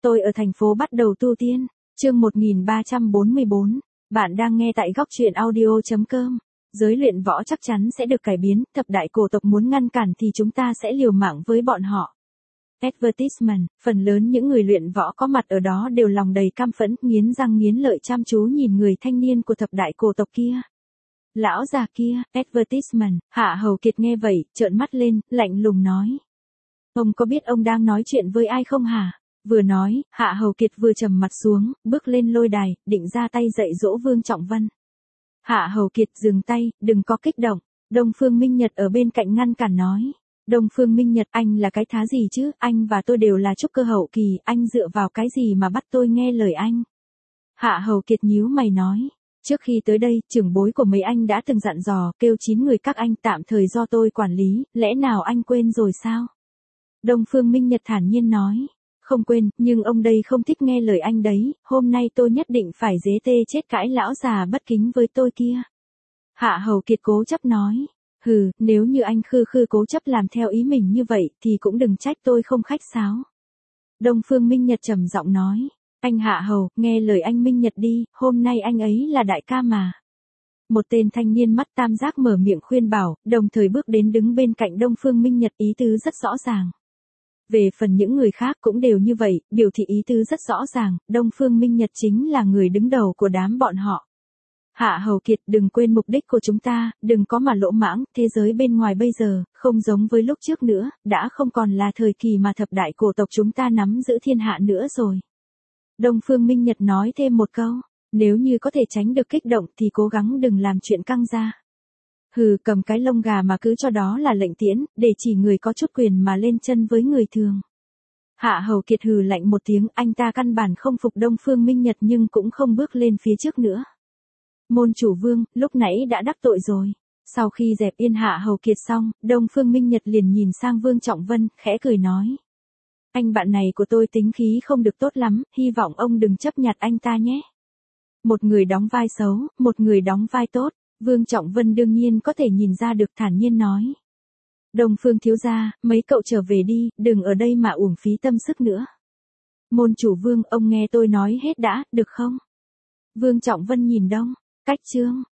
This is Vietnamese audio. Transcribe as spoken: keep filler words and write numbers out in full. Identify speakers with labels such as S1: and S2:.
S1: Tôi ở thành phố bắt đầu tu tiên. Chương một nghìn ba trăm bốn mươi bốn. Bạn đang nghe tại góc truyện audio chấm com. Giới luyện võ chắc chắn sẽ được cải biến, thập đại cổ tộc muốn ngăn cản thì chúng ta sẽ liều mạng với bọn họ. Advertisement, phần lớn những người luyện võ có mặt ở đó đều lòng đầy căm phẫn, nghiến răng nghiến lợi chăm chú nhìn người thanh niên của thập đại cổ tộc kia. Lão già kia, advertisement, Hạ Hầu Kiệt nghe vậy, trợn mắt lên, lạnh lùng nói. Ông có biết ông đang nói chuyện với ai không hả? Vừa nói, Hạ Hầu Kiệt vừa trầm mặt xuống, bước lên lôi đài, định ra tay dạy dỗ Vương Trọng Vân. Hạ Hầu Kiệt dừng tay, đừng có kích động. Đông Phương Minh Nhật ở bên cạnh ngăn cản nói. Đông Phương Minh Nhật, anh là cái thá gì chứ, anh và tôi đều là trúc cơ hậu kỳ, anh dựa vào cái gì mà bắt tôi nghe lời anh? Hạ Hầu Kiệt nhíu mày nói. Trước khi tới đây, trưởng bối của mấy anh đã từng dặn dò, kêu chín người các anh tạm thời do tôi quản lý, lẽ nào anh quên rồi sao? Đông Phương Minh Nhật thản nhiên nói. Không quên, nhưng ông đây không thích nghe lời anh đấy, hôm nay tôi nhất định phải dế tê chết cãi lão già bất kính với tôi kia. Hạ Hầu Kiệt cố chấp nói. Hừ, nếu như anh khư khư cố chấp làm theo ý mình như vậy, thì cũng đừng trách tôi không khách sáo. Đông Phương Minh Nhật trầm giọng nói. Anh Hạ Hầu, nghe lời anh Minh Nhật đi, hôm nay anh ấy là đại ca mà. Một tên thanh niên mắt tam giác mở miệng khuyên bảo, đồng thời bước đến đứng bên cạnh Đông Phương Minh Nhật, ý tứ rất rõ ràng. Về phần những người khác cũng đều như vậy, biểu thị ý tứ rất rõ ràng, Đông Phương Minh Nhật chính là người đứng đầu của đám bọn họ. Hạ Hầu Kiệt, đừng quên mục đích của chúng ta, đừng có mà lỗ mãng, thế giới bên ngoài bây giờ, không giống với lúc trước nữa, đã không còn là thời kỳ mà thập đại cổ tộc chúng ta nắm giữ thiên hạ nữa rồi. Đông Phương Minh Nhật nói thêm một câu, nếu như có thể tránh được kích động thì cố gắng đừng làm chuyện căng ra. Hừ, cầm cái lông gà mà cứ cho đó là lệnh tiễn, để chỉ người có chút quyền mà lên chân với người thường. Hạ Hầu Kiệt hừ lạnh một tiếng, anh ta căn bản không phục Đông Phương Minh Nhật nhưng cũng không bước lên phía trước nữa. Môn chủ Vương, lúc nãy đã đắc tội rồi. Sau khi dẹp yên Hạ Hầu Kiệt xong, Đông Phương Minh Nhật liền nhìn sang Vương Trọng Vân, khẽ cười nói. Anh bạn này của tôi tính khí không được tốt lắm, hy vọng ông đừng chấp nhặt anh ta nhé. Một người đóng vai xấu, một người đóng vai tốt. Vương Trọng Vân đương nhiên có thể nhìn ra được, thản nhiên nói. Đông Phương thiếu gia, mấy cậu trở về đi, đừng ở đây mà uổng phí tâm sức nữa. Môn chủ Vương, ông nghe tôi nói hết đã, được không? Vương Trọng Vân nhìn Đông, Cách Trương,